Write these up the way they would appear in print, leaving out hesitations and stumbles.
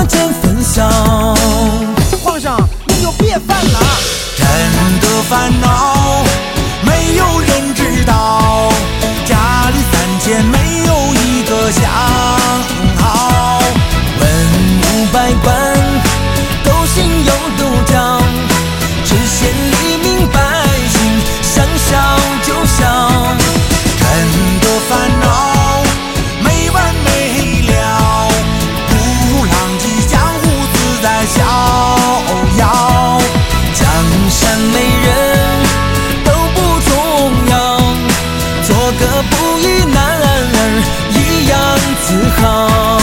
间分享。 皇上，你就别烦了。 人的烦恼没有人知道，家里3000没有一个想好。文武百官都心有独将，只羡黎民百姓想笑就笑。人的烦恼没完没了，不如浪迹江湖自在逍遥。江山美人都不重要，做个布衣男儿一样自豪。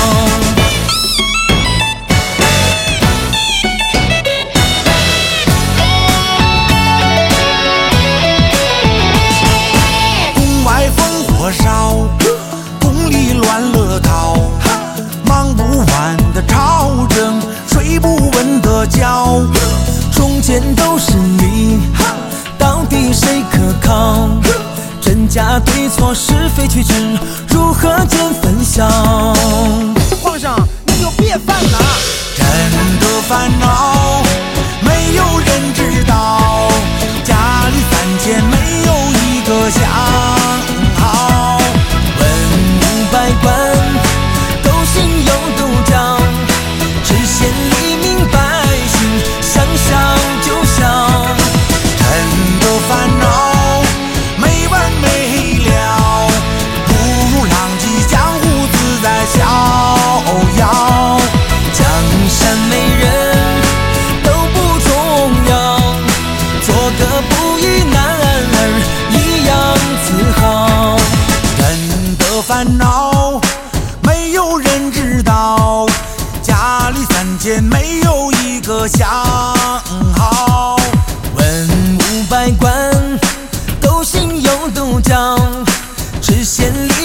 宫外烽火烧，宫里乱了套，忙不完的朝政，睡不稳的觉。中间都是你，到底谁可靠？真假对错是非曲直，如何见分晓？ 皇上，你就别烦了。 人的烦恼没有人知道，家里3000没有一个想好。文武百官都心有独将，只羡黎民百姓想笑就笑。人的烦恼没完没了，不如浪迹江湖自在逍遥。江山美人都不重要，做个布衣男儿一样自豪。人的烦恼没有人知道，家里3000没有一个想好。文武百官都心有独将，只羡黎